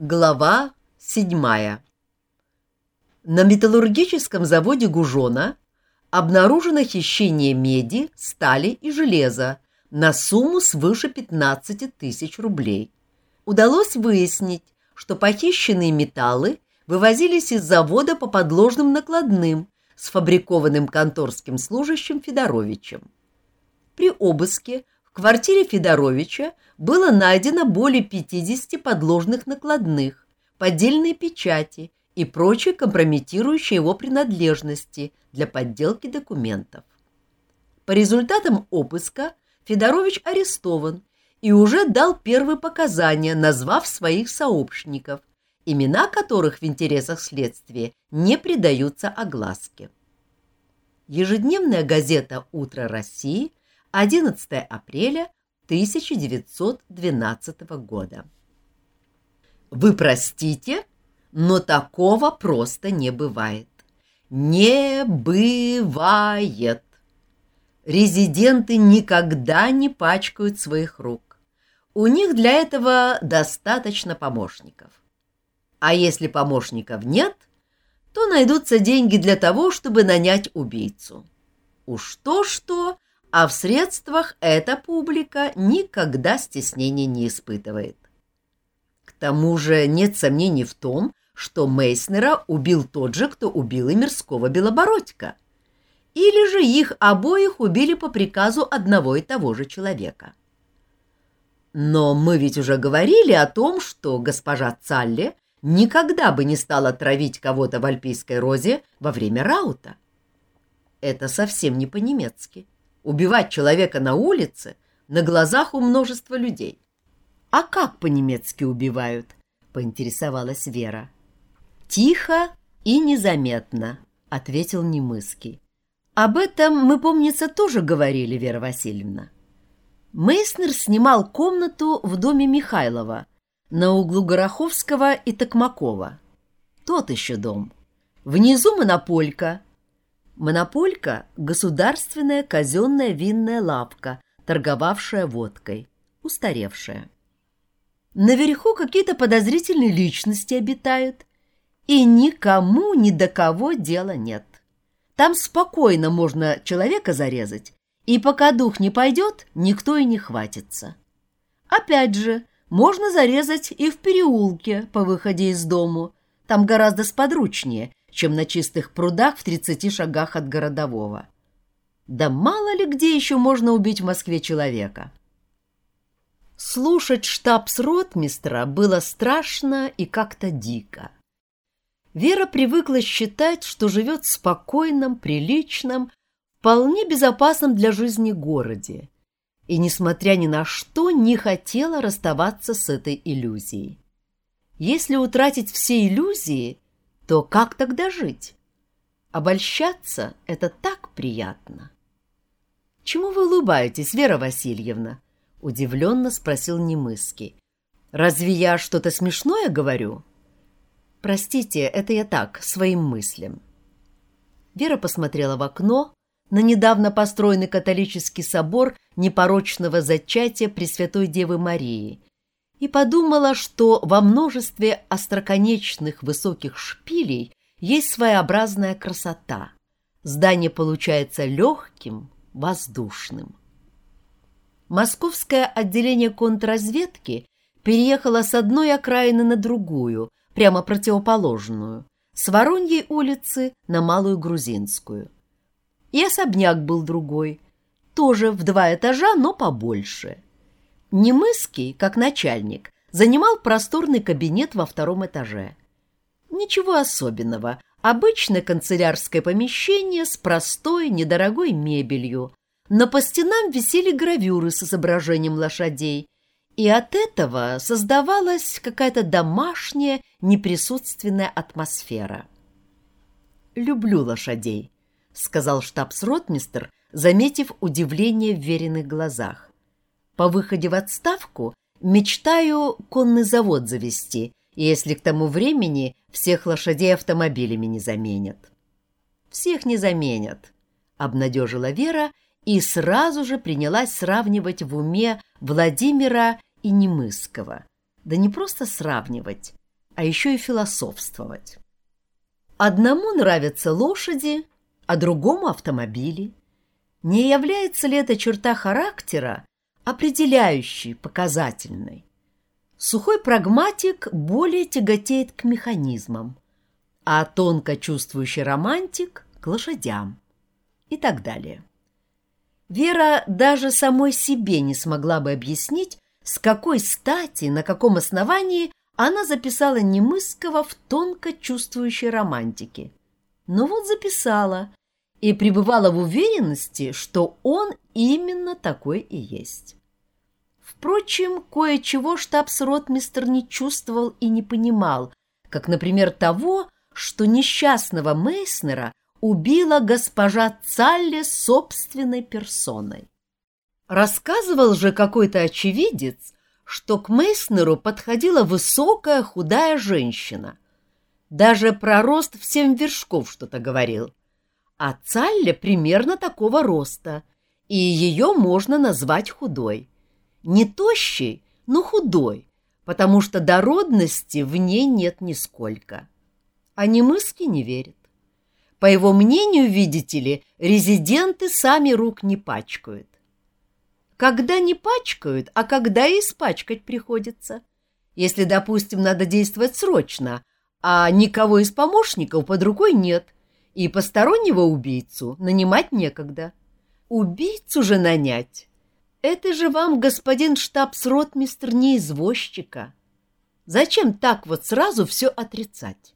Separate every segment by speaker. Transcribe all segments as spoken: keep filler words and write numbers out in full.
Speaker 1: Глава седьмая. На металлургическом заводе Гужона обнаружено хищение меди, стали и железа на сумму свыше пятнадцати тысяч рублей. Удалось выяснить, что похищенные металлы вывозились из завода по подложным накладным, сфабрикованным конторским служащим Федоровичем. При обыске в квартире Федоровича было найдено более пятидесяти подложных накладных, поддельной печати и прочие компрометирующие его принадлежности для подделки документов. По результатам обыска Федорович арестован и уже дал первые показания, назвав своих сообщников, имена которых в интересах следствия не придаются огласке. Ежедневная газета «Утро России», одиннадцатого апреля тысяча девятьсот двенадцатого года. Вы простите, но такого просто не бывает. Не бывает. Резиденты никогда не пачкают своих рук. У них для этого достаточно помощников. А если помощников нет, то найдутся деньги для того, чтобы нанять убийцу. Уж то-что, а в средствах эта публика никогда стеснения не испытывает. К тому же нет сомнений в том, что Мейснера убил тот же, кто убил и Мирского Белобородька. Или же их обоих убили по приказу одного и того же человека. Но мы ведь уже говорили о том, что госпожа Цалле никогда бы не стала травить кого-то в Альпийской розе во время раута. Это совсем не по-немецки. Убивать человека на улице на глазах у множества людей. А как по-немецки убивают? Поинтересовалась Вера. Тихо и незаметно, ответил Немыский. Об этом мы, помнится, тоже говорили, Вера Васильевна. Мейснер снимал комнату в доме Михайлова на углу Гороховского и Токмакова. Тот еще дом. Внизу монополька. Монополька — государственная казенная винная лавка, торговавшая водкой, устаревшая. Наверху какие-то подозрительные личности обитают, и никому ни до кого дела нет. Там спокойно можно человека зарезать, и пока дух не пойдет, никто и не хватится. Опять же, можно зарезать и в переулке по выходе из дому, там гораздо сподручнее, чем на чистых прудах в тридцати шагах от городового. Да мало ли где еще можно убить в Москве человека. Слушать штабс-ротмистра было страшно и как-то дико. Вера привыкла считать, что живет в спокойном, приличном, вполне безопасном для жизни городе, и, несмотря ни на что, не хотела расставаться с этой иллюзией. Если утратить все иллюзии, то как тогда жить? Обольщаться — это так приятно. — Чему вы улыбаетесь, Вера Васильевна? — удивленно спросил Немыский. — Разве я что-то смешное говорю? — Простите, это я так, своим мыслям. Вера посмотрела в окно на недавно построенный католический собор непорочного зачатия Пресвятой Девы Марии и подумала, что во множестве остроконечных высоких шпилей есть своеобразная красота. Здание получается легким, воздушным. Московское отделение контрразведки переехало с одной окраины на другую, прямо противоположную, с Вороньей улицы на Малую Грузинскую. И особняк был другой, тоже в два этажа, но побольше. Немыский, как начальник, занимал просторный кабинет во втором этаже. Ничего особенного, обычное канцелярское помещение с простой, недорогой мебелью, но по стенам висели гравюры с изображением лошадей, и от этого создавалась какая-то домашняя, неприсутственная атмосфера. «Люблю лошадей», — сказал штабс-ротмистр, заметив удивление в Вериных глазах. «По выходе в отставку мечтаю конный завод завести, если к тому времени всех лошадей автомобилями не заменят». «Всех не заменят», — обнадежила Вера и сразу же принялась сравнивать в уме Владимира и Немыского. Да не просто сравнивать, а еще и философствовать. Одному нравятся лошади, а другому автомобили. Не является ли эта черта характера определяющей, показательной? Сухой прагматик более тяготеет к механизмам, а тонко чувствующий романтик — к лошадям и так далее. Вера даже самой себе не смогла бы объяснить, с какой стати, на каком основании она записала Немысского в тонко чувствующей романтике. Но вот записала и пребывала в уверенности, что он именно такой и есть. Впрочем, кое-чего штабс-ротмистр не чувствовал и не понимал, как, например, того, что несчастного Мейснера убила госпожа Цалле собственной персоной. Рассказывал же какой-то очевидец, что к Мейснеру подходила высокая худая женщина. Даже про рост в семь вершков что-то говорил. А Цалле примерно такого роста, и ее можно назвать худой. Не тощей, но худой, потому что дородности в ней нет нисколько. А Немысский не верит. По его мнению, видите ли, резиденты сами рук не пачкают. Когда не пачкают, а когда и испачкать приходится. Если, допустим, надо действовать срочно, а никого из помощников под рукой нет, и постороннего убийцу нанимать некогда. Убийцу же нанять — это же вам, господин штабс-ротмистр, не извозчика. Зачем так вот сразу все отрицать?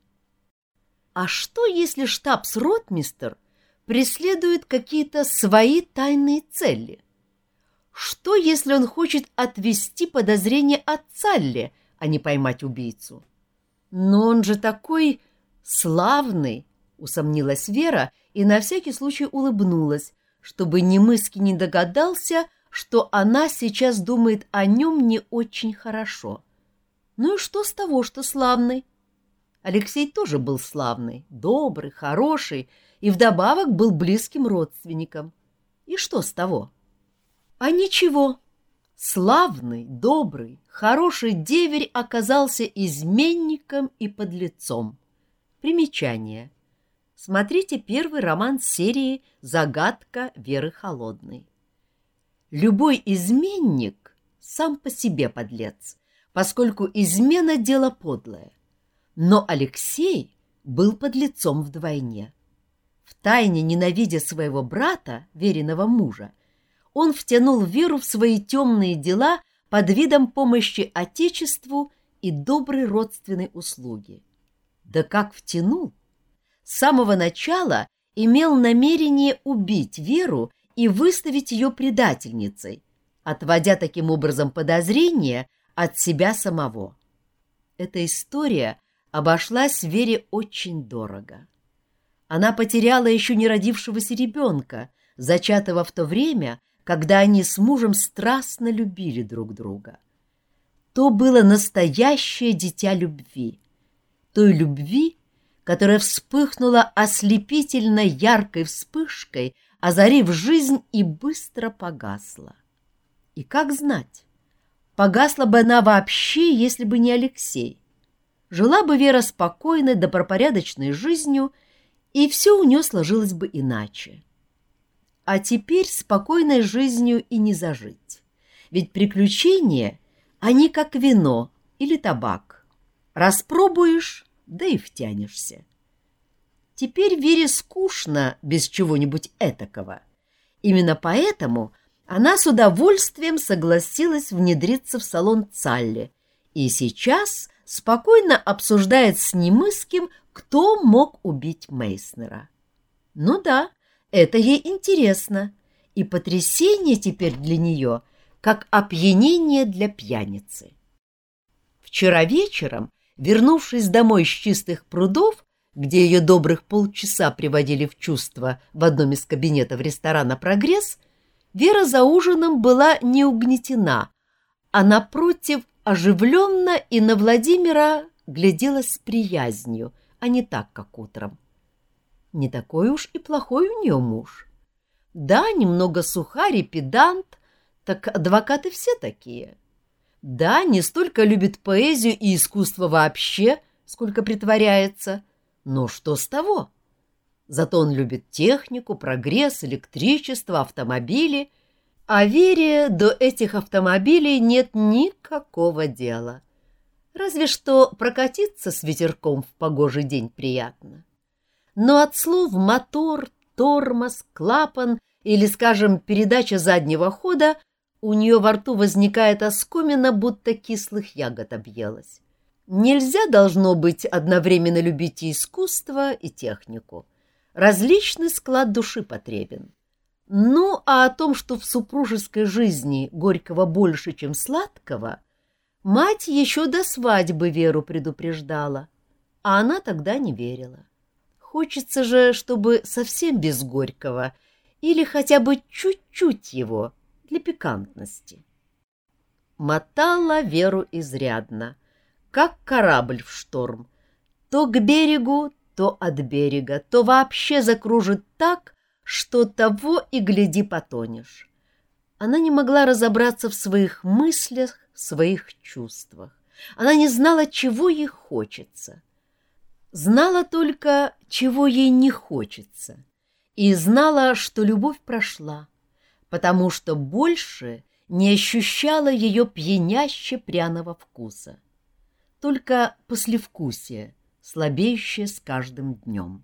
Speaker 1: А что, если штабс-ротмистр преследует какие-то свои тайные цели? Что, если он хочет отвести подозрение от Цалле, а не поймать убийцу? Но он же такой славный, усомнилась Вера и на всякий случай улыбнулась, чтобы Немыский не догадался, что она сейчас думает о нем не очень хорошо. Ну и что с того, что славный? Алексей тоже был славный, добрый, хороший и вдобавок был близким родственником. И что с того? А ничего. Славный, добрый, хороший деверь оказался изменником и подлецом. Примечание. Смотрите первый роман серии «Загадка Веры Холодной». Любой изменник сам по себе подлец, поскольку измена — дело подлое. Но Алексей был подлецом вдвойне. Втайне ненавидя своего брата, веренного мужа, он втянул Веру в свои темные дела под видом помощи Отечеству и доброй родственной услуги. Да как втянул! С самого начала имел намерение убить Веру и выставить ее предательницей, отводя таким образом подозрения от себя самого. Эта история обошлась Вере очень дорого. Она потеряла еще не родившегося ребенка, зачатого в то время, когда они с мужем страстно любили друг друга. То было настоящее дитя любви, той любви, которая вспыхнула ослепительно яркой вспышкой, озарив жизнь и быстро погасла. И как знать, погасла бы она вообще, если бы не Алексей. Жила бы Вера спокойной, добропорядочной жизнью, и все у нее сложилось бы иначе. А теперь спокойной жизнью и не зажить. Ведь приключения, они как вино или табак. Распробуешь, да и втянешься. Теперь Вере скучно без чего-нибудь этакого. Именно поэтому она с удовольствием согласилась внедриться в салон Цалле и сейчас спокойно обсуждает с Немысским, кто мог убить Мейснера. Ну да, это ей интересно, и потрясение теперь для нее, как опьянение для пьяницы. Вчера вечером, вернувшись домой с Чистых прудов, где ее добрых полчаса приводили в чувство в одном из кабинетов ресторана «Прогресс», Вера за ужином была не угнетена, а, напротив, оживленно и на Владимира глядела с приязнью, а не так, как утром. Не такой уж и плохой у нее муж. Да, немного сухарь и педант, так адвокаты все такие. Да, не столько любит поэзию и искусство вообще, сколько притворяется. Но что с того? Зато он любит технику, прогресс, электричество, автомобили. А Вере до этих автомобилей нет никакого дела. Разве что прокатиться с ветерком в погожий день приятно. Но от слов мотор, тормоз, клапан или, скажем, передача заднего хода у нее во рту возникает оскомина, будто кислых ягод объелась. Нельзя, должно быть, одновременно любить и искусство, и технику. Различный склад души потребен. Ну, а о том, что в супружеской жизни горького больше, чем сладкого, мать еще до свадьбы Веру предупреждала, а она тогда не верила. Хочется же, чтобы совсем без горького или хотя бы чуть-чуть его для пикантности. Мотала Веру изрядно, как корабль в шторм. То к берегу, то от берега, то вообще закружит так, что того и гляди потонешь. Она не могла разобраться в своих мыслях, в своих чувствах. Она не знала, чего ей хочется. Знала только, чего ей не хочется. И знала, что любовь прошла, потому что больше не ощущала ее пьяняще пряного вкуса. Только послевкусие, слабеющее с каждым днем.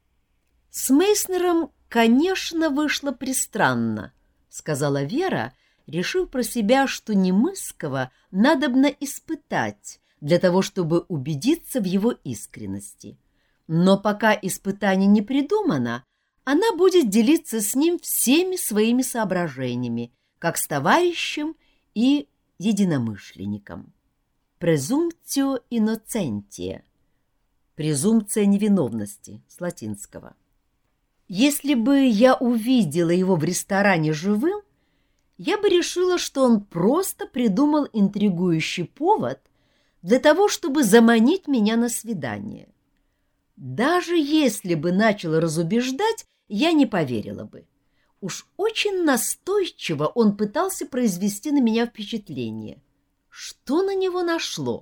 Speaker 1: С Мейснером, конечно, вышло пристранно, — сказала Вера, решив про себя, что Немысского надобно испытать для того, чтобы убедиться в его искренности. Но пока испытание не придумано, она будет делиться с ним всеми своими соображениями, как с товарищем и единомышленником. «Презумптио инноцентия» — презумпция невиновности с латинского. Если бы я увидела его в ресторане живым, я бы решила, что он просто придумал интригующий повод для того, чтобы заманить меня на свидание. Даже если бы начал разубеждать, я не поверила бы. Уж очень настойчиво он пытался произвести на меня впечатление. Что на него нашло?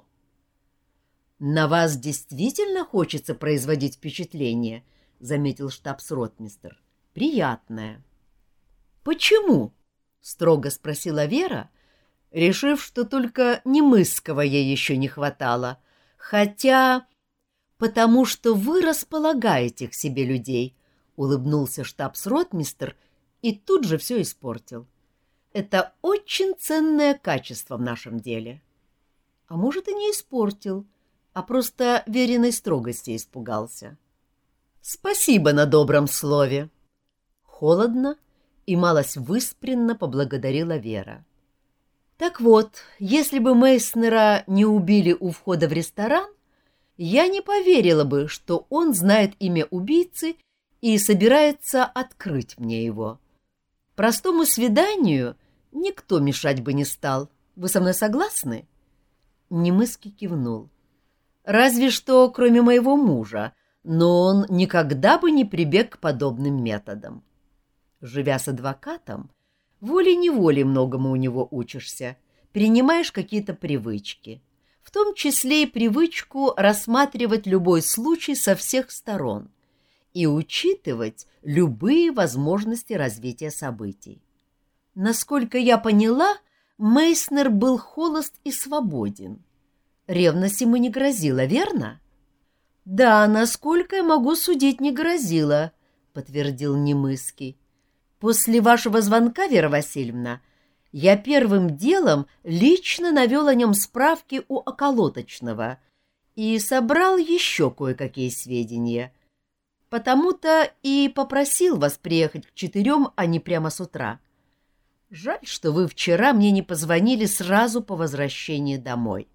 Speaker 1: «На вас действительно хочется производить впечатление?» — заметил штабс-ротмистр. — Приятное. — Почему? — строго спросила Вера, решив, что только Немысского ей еще не хватало. Хотя... — Потому что вы располагаете к себе людей, — улыбнулся штабс-ротмистр и тут же все испортил. — Это очень ценное качество в нашем деле. А может, и не испортил, а просто Вериной строгости испугался. — Спасибо на добром слове. Холодно и малость выспренно поблагодарила Вера. Так вот, если бы Мейснера не убили у входа в ресторан, я не поверила бы, что он знает имя убийцы и собирается открыть мне его. Простому свиданию никто мешать бы не стал. Вы со мной согласны? Немыский кивнул. Разве что кроме моего мужа, но он никогда бы не прибег к подобным методам. Живя с адвокатом, волей-неволей многому у него учишься, перенимаешь какие-то привычки, в том числе и привычку рассматривать любой случай со всех сторон и учитывать любые возможности развития событий. Насколько я поняла, Мейснер был холост и свободен. Ревность ему не грозила, верно? — Да, насколько я могу судить, не грозила, — подтвердил Немысский. — После вашего звонка, Вера Васильевна, я первым делом лично навел о нем справки у околоточного и собрал еще кое-какие сведения. Потому-то и попросил вас приехать к четырем, а не прямо с утра. Жаль, что вы вчера мне не позвонили сразу по возвращении домой.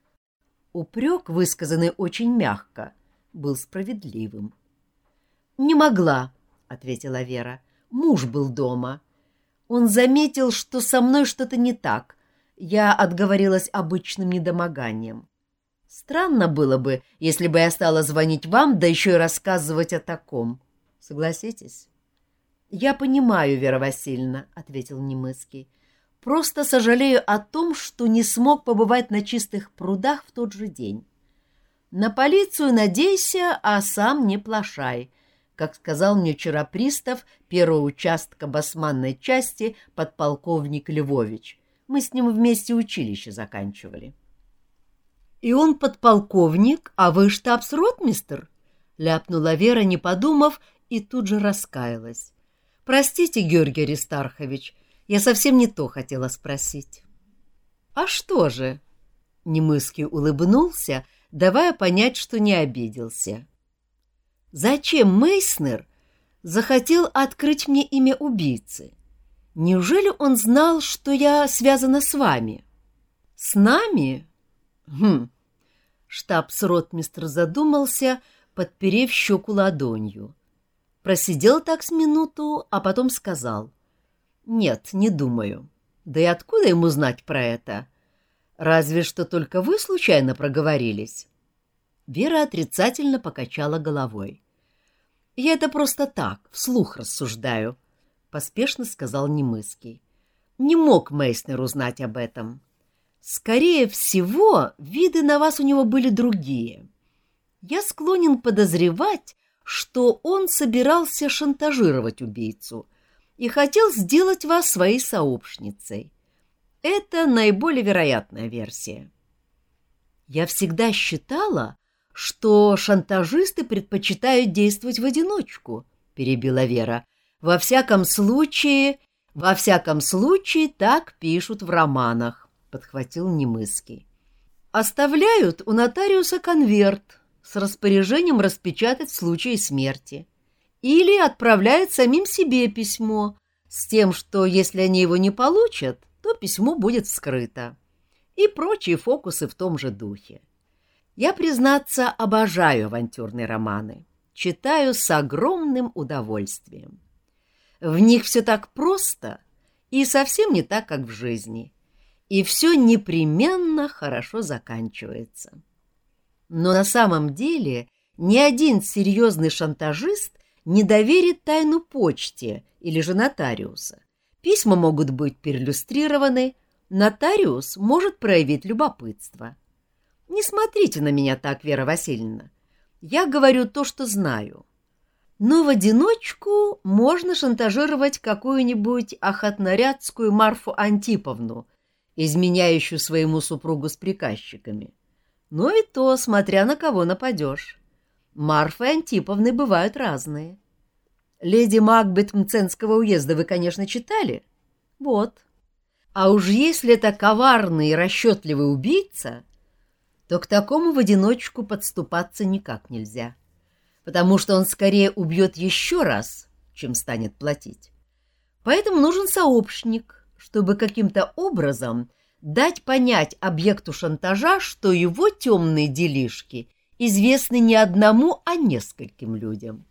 Speaker 1: Упрек, высказанный очень мягко, был справедливым. — Не могла, — ответила Вера. — Муж был дома. Он заметил, что со мной что-то не так. Я отговорилась обычным недомоганием. Странно было бы, если бы я стала звонить вам, да еще и рассказывать о таком. Согласитесь? — Я понимаю, Вера Васильевна, — ответил Немыский. — Просто сожалею о том, что не смог побывать на чистых прудах в тот же день. На полицию надейся, а сам не плашай, как сказал мне вчера пристав первого участка басманной части подполковник Львович. Мы с ним вместе училище заканчивали. — И он подполковник, а вы штабс-ротмистр? — ляпнула Вера, не подумав, и тут же раскаялась. — Простите, Георгий Аристархович, я совсем не то хотела спросить. — А что же? — Немыский улыбнулся, давая понять, что не обиделся. — Зачем Мейснер захотел открыть мне имя убийцы? Неужели он знал, что я связана с вами? — С нами? Хм. Штабс-ротмистр задумался, подперев щеку ладонью. Просидел так с минуту, а потом сказал. — Нет, не думаю. Да и откуда ему знать про это? Разве что только вы случайно проговорились. Вера отрицательно покачала головой. — Я это просто так, вслух рассуждаю, — поспешно сказал Немыский. Не мог Мейснер узнать об этом. Скорее всего, виды на вас у него были другие. Я склонен подозревать, что он собирался шантажировать убийцу и хотел сделать вас своей сообщницей. Это наиболее вероятная версия. Я всегда считала, что шантажисты предпочитают действовать в одиночку, перебила Вера. Во всяком случае, во всяком случае так пишут в романах, подхватил Немыский. Оставляют у нотариуса конверт с распоряжением распечатать в случае смерти или отправляют самим себе письмо с тем, что если они его не получат, то письмо будет вскрыто, и прочие фокусы в том же духе. Я, признаться, обожаю авантюрные романы, читаю с огромным удовольствием. В них все так просто и совсем не так, как в жизни, и все непременно хорошо заканчивается. Но на самом деле ни один серьезный шантажист не доверит тайну почте или же нотариуса. Письма могут быть перлюстрированы, нотариус может проявить любопытство. Не смотрите на меня так, Вера Васильевна. Я говорю то, что знаю. Но в одиночку можно шантажировать какую-нибудь охотнорядскую Марфу Антиповну, изменяющую своему супругу с приказчиками. Но и то, смотря на кого нападешь. Марфы Антиповны бывают разные. Леди Макбет Мценского уезда вы, конечно, читали? Вот. А уж если это коварный и расчетливый убийца, то к такому в одиночку подступаться никак нельзя, потому что он скорее убьет еще раз, чем станет платить. Поэтому нужен сообщник, чтобы каким-то образом дать понять объекту шантажа, что его темные делишки известны не одному, а нескольким людям.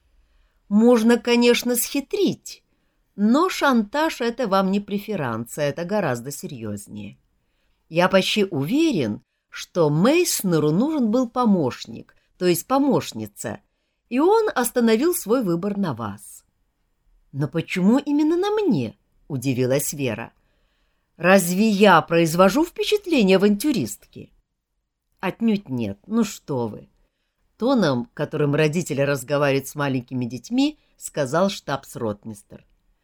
Speaker 1: Можно, конечно, схитрить, но шантаж — это вам не преферанция, это гораздо серьезнее. Я почти уверен, что Мейснеру нужен был помощник, то есть помощница, и он остановил свой выбор на вас. — Но почему именно на мне? — удивилась Вера. — Разве я произвожу впечатление авантюристки? — Отнюдь нет, ну что вы. Тоном, которым родители разговаривают с маленькими детьми, сказал штабс-ротмистр.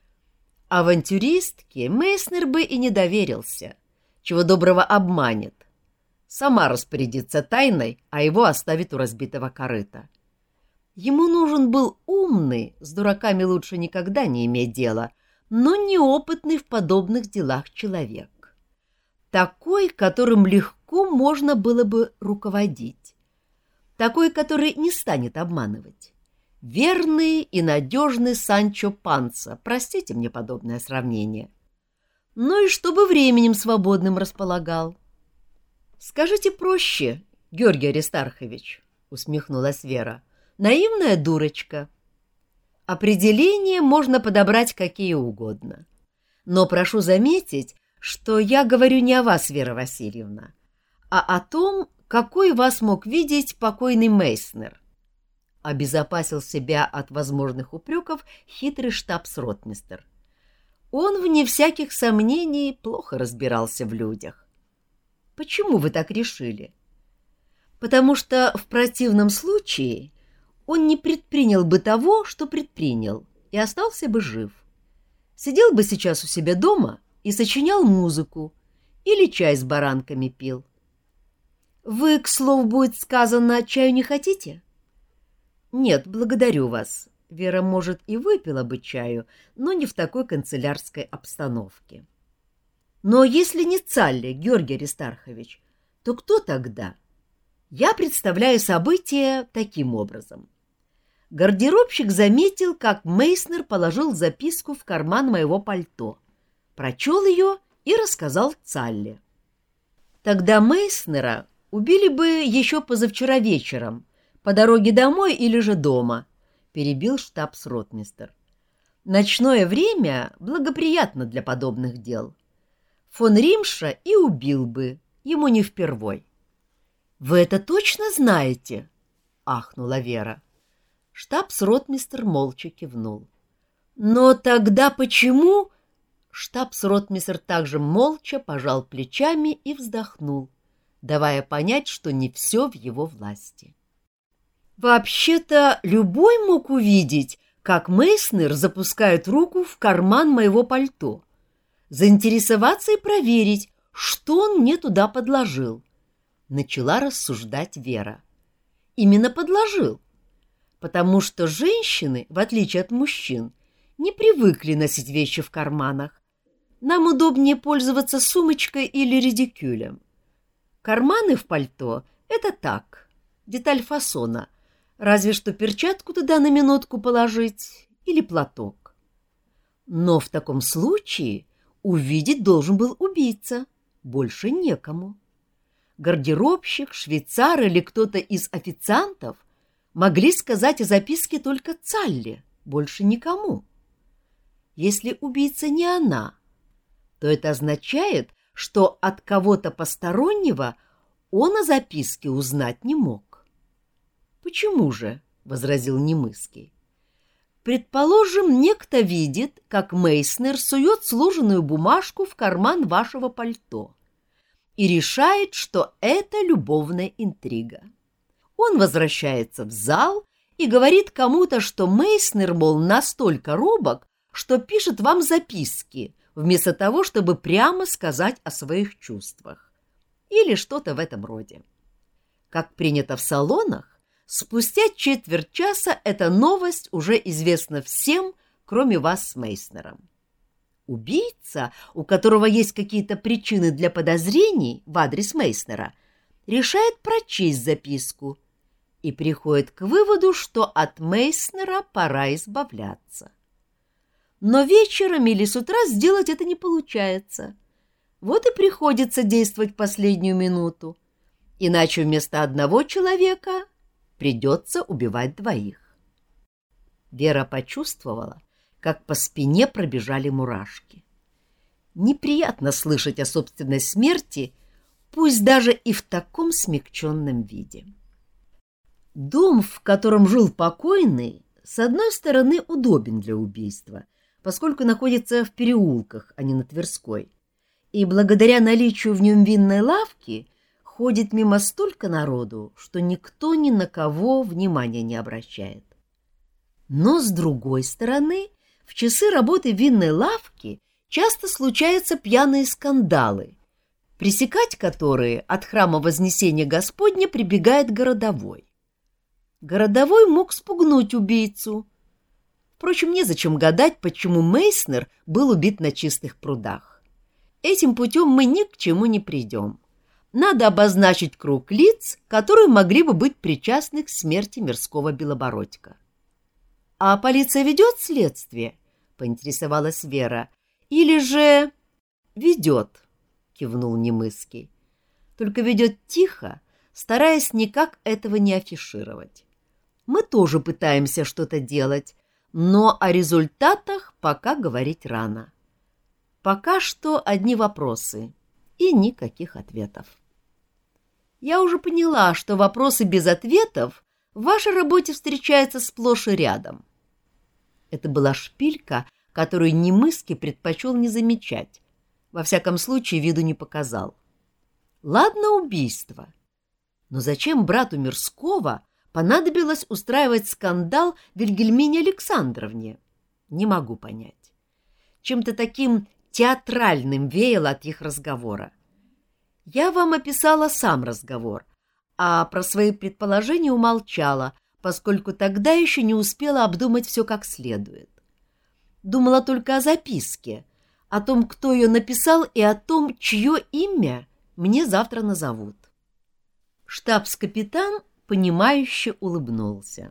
Speaker 1: Авантюристке Мейснер бы и не доверился, чего доброго обманет. Сама распорядится тайной, а его оставит у разбитого корыта. Ему нужен был умный, с дураками лучше никогда не иметь дела, но неопытный в подобных делах человек. Такой, которым легко можно было бы руководить. Такой, который не станет обманывать. Верный и надежный Санчо Панса, простите мне подобное сравнение. Ну и чтобы временем свободным располагал. — Скажите проще, Георгий Аристархович, — усмехнулась Вера, — наивная дурочка. Определения можно подобрать какие угодно. Но прошу заметить, что я говорю не о вас, Вера Васильевна, а о том, какой вас мог видеть покойный Мейснер. Обезопасил себя от возможных упреков хитрый штабс-ротмистр. Он, вне всяких сомнений, плохо разбирался в людях. Почему вы так решили? потому что в противном случае он не предпринял бы того, что предпринял, и остался бы жив. Сидел бы сейчас у себя дома и сочинял музыку или чай с баранками пил. Вы, к слову, будет сказано, чаю не хотите? Нет, благодарю вас. Вера, может, и выпила бы чаю, но не в такой канцелярской обстановке. Но если не Цалли, Георгий Аристархович, то кто тогда? Я представляю события таким образом. Гардеробщик заметил, как Мейснер положил записку в карман моего пальто, прочел ее и рассказал Цалли. Тогда Мейснера убили бы еще позавчера вечером, по дороге домой или же дома, перебил штабс-ротмистр. Ночное время благоприятно для подобных дел. Фон Римша и убил бы, ему не впервой. — Вы это точно знаете? — ахнула Вера. Штабс-ротмистр молча кивнул. — Но тогда почему... Штабс-ротмистр также молча пожал плечами и вздохнул, давая понять, что не все в его власти. Вообще-то любой мог увидеть, как Мейснер запускает руку в карман моего пальто, заинтересоваться и проверить, что он мне туда подложил. Начала рассуждать Вера. Именно подложил, потому что женщины, в отличие от мужчин, не привыкли носить вещи в карманах. Нам удобнее пользоваться сумочкой или редикюлем. Карманы в пальто — это так, деталь фасона, разве что перчатку туда на минутку положить или платок. Но в таком случае увидеть должен был убийца, больше некому. Гардеробщик, швейцар или кто-то из официантов могли сказать о записке только Цалли, больше никому. Если убийца не она, то это означает, что от кого-то постороннего он о записке узнать не мог. — Почему же? — возразил Немыский. — Предположим, некто видит, как Мейснер сует сложенную бумажку в карман вашего пальто и решает, что это любовная интрига. Он возвращается в зал и говорит кому-то, что Мейснер, мол, настолько робок, что пишет вам записки, вместо того, чтобы прямо сказать о своих чувствах. Или что-то в этом роде. Как принято в салонах, спустя четверть часа эта новость уже известна всем, кроме вас с Мейснером. Убийца, у которого есть какие-то причины для подозрений в адрес Мейснера, решает прочесть записку и приходит к выводу, что от Мейснера пора избавляться. Но вечером или с утра сделать это не получается. Вот и приходится действовать последнюю минуту. Иначе вместо одного человека придется убивать двоих. Вера почувствовала, как по спине пробежали мурашки. Неприятно слышать о собственной смерти, пусть даже и в таком смягченном виде. Дом, в котором жил покойный, с одной стороны удобен для убийства, поскольку находится в переулках, а не на Тверской, и благодаря наличию в нем винной лавки ходит мимо столько народу, что никто ни на кого внимания не обращает. Но, с другой стороны, в часы работы винной лавки часто случаются пьяные скандалы, пресекать которые от храма Вознесения Господня прибегает городовой. Городовой мог спугнуть убийцу. Впрочем, незачем гадать, почему Мейснер был убит на чистых прудах. Этим путем мы ни к чему не придем. Надо обозначить круг лиц, которые могли бы быть причастны к смерти Мирского Белобородька. — А полиция ведет следствие? — поинтересовалась Вера. — Или же... — Ведет, — кивнул Немыский. — Только ведет тихо, стараясь никак этого не афишировать. Мы тоже пытаемся что-то делать, но о результатах пока говорить рано. Пока что одни вопросы и никаких ответов. Я уже поняла, что вопросы без ответов в вашей работе встречаются сплошь и рядом. Это была шпилька, которую Немыский предпочел не замечать, во всяком случае виду не показал. Ладно, убийство. Но зачем брату Мирского понадобилось устраивать скандал Вильгельмине Александровне? Не могу понять. Чем-то таким театральным веяло от их разговора. Я вам описала сам разговор, а про свои предположения умолчала, поскольку тогда еще не успела обдумать все как следует. Думала только о записке, о том, кто ее написал, и о том, чье имя мне завтра назовут. Штабс-капитан, понимающе улыбнулся.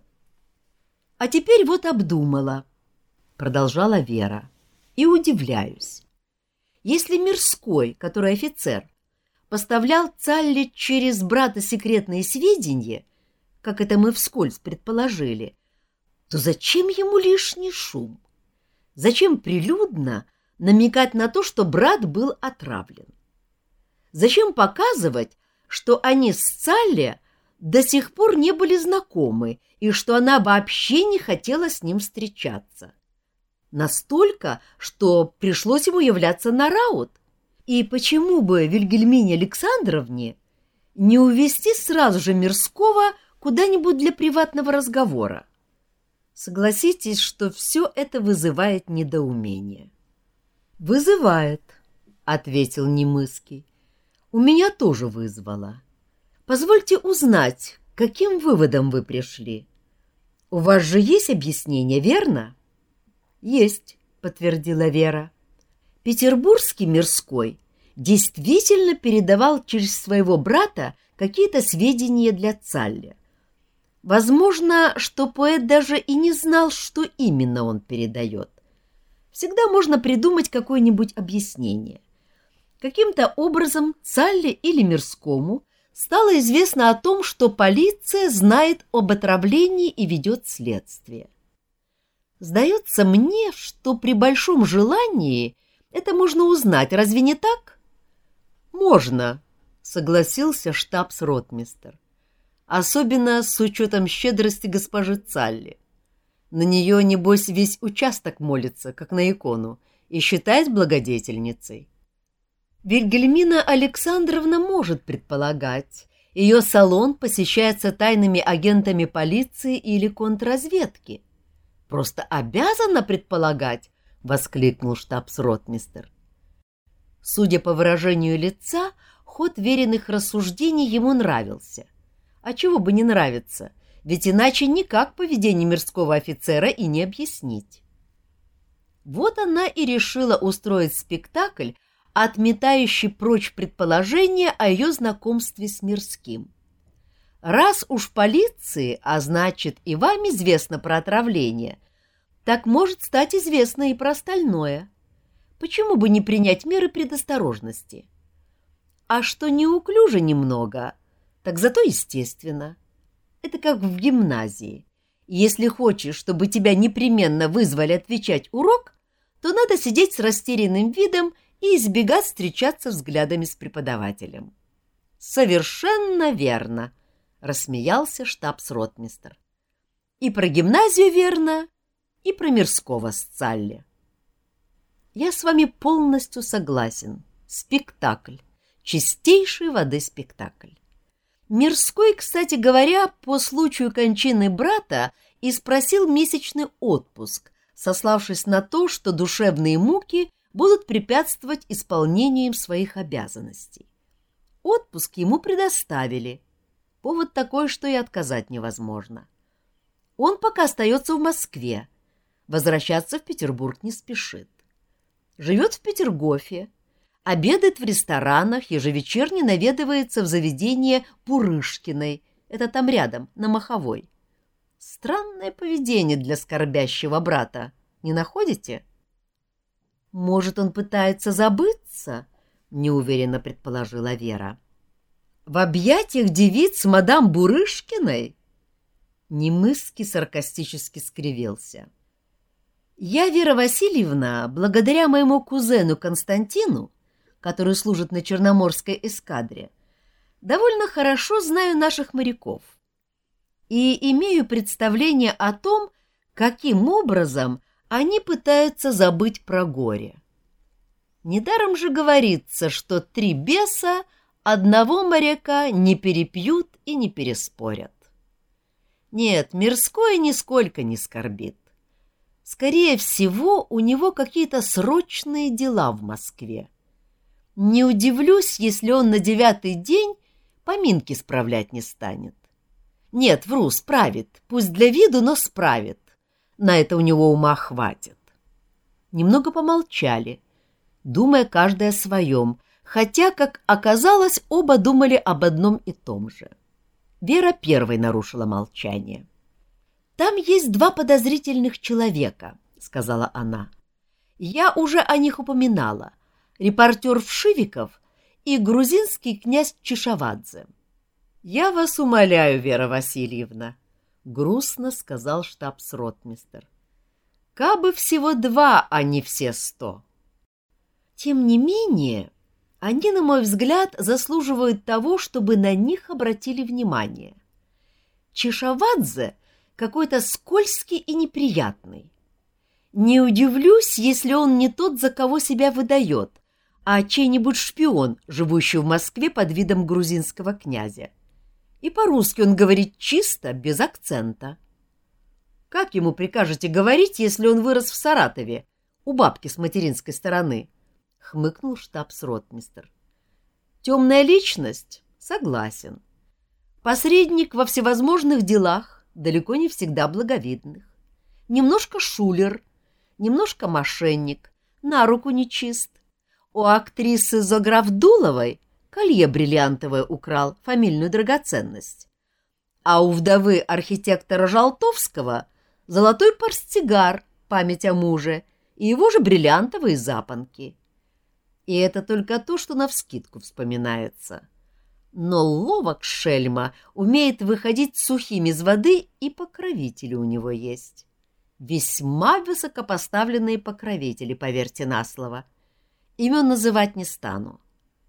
Speaker 1: — А теперь вот обдумала, — продолжала Вера, — и удивляюсь. Если Мирской, который офицер, поставлял Цалли через брата секретные сведения, как это мы вскользь предположили, то зачем ему лишний шум? Зачем прилюдно намекать на то, что брат был отравлен? Зачем показывать, что они с Цалли до сих пор не были знакомы и что она вообще не хотела с ним встречаться? Настолько, что пришлось ему являться на раут. И почему бы Вильгельмине Александровне не увезти сразу же Мирского куда-нибудь для приватного разговора? Согласитесь, что все это вызывает недоумение. — Вызывает, — ответил Немыский. — У меня тоже вызвало. Позвольте узнать, к каким выводам вы пришли. У вас же есть объяснение, верно? — Есть, — подтвердила Вера. Петербургский Мирской действительно передавал через своего брата какие-то сведения для Цалли. Возможно, что поэт даже и не знал, что именно он передает. Всегда можно придумать какое-нибудь объяснение. Каким-то образом Цалли или Мирскому стало известно о том, что полиция знает об отравлении и ведет следствие. Сдается мне, что при большом желании это можно узнать, разве не так? — Можно, — согласился штабс-ротмистр. Особенно с учетом щедрости госпожи Цалли. На нее, небось, весь участок молится, как на икону, и считает благодетельницей. Вильгельмина Александровна может предполагать, ее салон посещается тайными агентами полиции или контрразведки. Просто обязана предполагать, — воскликнул штабс-ротмистр. Судя по выражению лица, ход веренных рассуждений ему нравился. А чего бы не нравиться, ведь иначе никак поведение мирского офицера и не объяснить. Вот она и решила устроить спектакль, отметающий прочь предположения о ее знакомстве с Мирским. Раз уж полиции, а значит и вам известно про отравление, так может стать известно и про остальное. Почему бы не принять меры предосторожности? А что неуклюже немного, так зато естественно. Это как в гимназии. Если хочешь, чтобы тебя непременно вызвали отвечать урок, то надо сидеть с растерянным видом и избегать встречаться взглядами с преподавателем. — Совершенно верно, — рассмеялся штабс-ротмистр. — И про гимназию верно, и про Мирского с Цалли. — Я с вами полностью согласен. Спектакль. Чистейшей воды спектакль. Мирской, кстати говоря, по случаю кончины брата и спросил месячный отпуск, сославшись на то, что душевные муки будут препятствовать исполнению им своих обязанностей. Отпуск ему предоставили. Повод такой, что и отказать невозможно. Он пока остается в Москве, возвращаться в Петербург не спешит. Живет в Петергофе, обедает в ресторанах, ежевечерне наведывается в заведение Пурышкиной, это там рядом, на Маховой. Странное поведение для скорбящего брата, не находите? — Может, он пытается забыться? — неуверенно предположила Вера. — В объятиях девиц мадам Бурышкиной? Немыский саркастически скривился. — Я, Вера Васильевна, благодаря моему кузену Константину, который служит на Черноморской эскадре, довольно хорошо знаю наших моряков и имею представление о том, каким образом они пытаются забыть про горе. Недаром же говорится, что три беса одного моряка не перепьют и не переспорят. Нет, мирское нисколько не скорбит. Скорее всего, у него какие-то срочные дела в Москве. Не удивлюсь, если он на девятый день поминки справлять не станет. Нет, вру, справит, пусть для виду, но справит. На это у него ума хватит. Немного помолчали, думая каждый о своем, хотя, как оказалось, оба думали об одном и том же. Вера первой нарушила молчание. «Там есть два подозрительных человека», — сказала она. «Я уже о них упоминала. Репортер Вшивиков и грузинский князь Чишавадзе». «Я вас умоляю, Вера Васильевна», — грустно сказал штабс-ротмистр. «Кабы всего два, а не все сто». «Тем не менее, они, на мой взгляд, заслуживают того, чтобы на них обратили внимание. Чишавадзе какой-то скользкий и неприятный. Не удивлюсь, если он не тот, за кого себя выдает, а чей-нибудь шпион, живущий в Москве под видом грузинского князя. И по-русски он говорит чисто, без акцента. Как ему прикажете говорить, если он вырос в Саратове, у бабки с материнской стороны?» — хмыкнул штабс-ротмистр. «Темная личность? Согласен. Посредник во всевозможных делах, далеко не всегда благовидных. Немножко шулер, немножко мошенник, на руку нечист. У актрисы Зографдуловой колье бриллиантовое украл, фамильную драгоценность. А у вдовы архитектора Жалтовского золотой портсигар, память о муже, и его же бриллиантовые запонки. И это только то, что навскидку вспоминается. Но ловок шельма, умеет выходить сухим из воды, и покровители у него есть. Весьма высокопоставленные покровители, поверьте на слово. Имен называть не стану.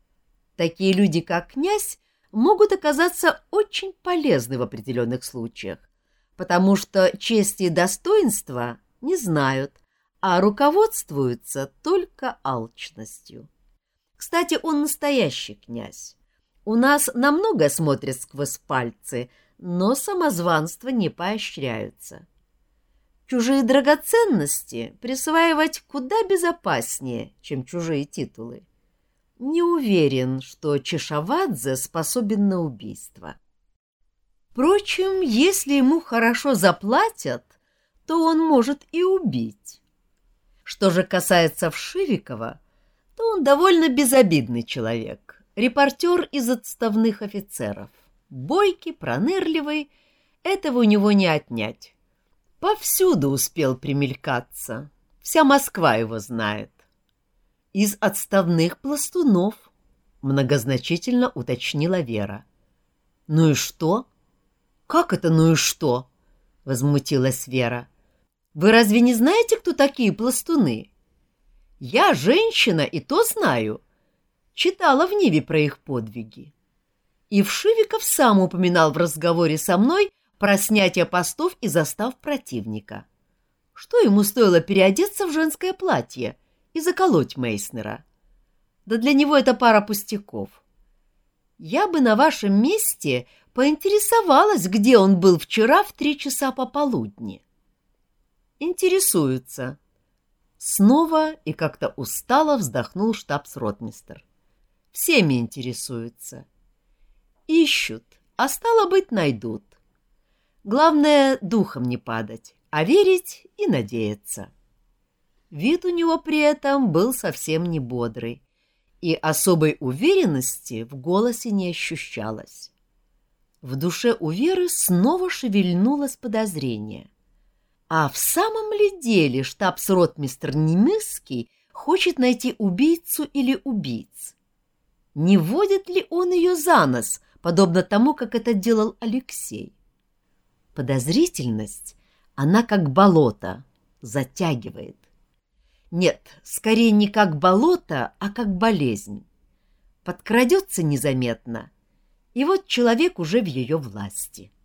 Speaker 1: Такие люди, как князь, могут оказаться очень полезны в определенных случаях, потому что чести и достоинства не знают, а руководствуются только алчностью. Кстати, он настоящий князь. У нас на многое смотрят сквозь пальцы, но самозванства не поощряются. Чужие драгоценности присваивать куда безопаснее, чем чужие титулы. Не уверен, что Чишавадзе способен на убийство. Впрочем, если ему хорошо заплатят, то он может и убить. Что же касается Вшивикова, то он довольно безобидный человек, репортер из отставных офицеров. Бойкий, пронырливый, этого у него не отнять. Повсюду успел примелькаться, вся Москва его знает. Из отставных пластунов, многозначительно уточнила Вера. Ну и что? Как это ну и что? Возмутилась Вера. Вы разве не знаете, кто такие пластуны? Я женщина, и то знаю. Читала в Ниве про их подвиги. И Вшивиков сам упоминал в разговоре со мной про снятие постов и застав противника. Что ему стоило переодеться в женское платье и заколоть Мейснера? Да для него это пара пустяков. Я бы на вашем месте поинтересовалась, где он был вчера в три часа пополудни. Интересуются. Снова и как-то устало вздохнул штабс-ротмистр. Всеми интересуются. Ищут, а стало быть, найдут. Главное, духом не падать, а верить и надеяться. Вид у него при этом был совсем не бодрый, и особой уверенности в голосе не ощущалось. В душе у Веры снова шевельнулось подозрение. А в самом ли деле штабс-ротмистр Немысский хочет найти убийцу или убийц? Не водит ли он ее за нос, подобно тому, как это делал Алексей? Подозрительность, она как болото, затягивает. Нет, скорее не как болото, а как болезнь. Подкрадется незаметно, и вот человек уже в ее власти.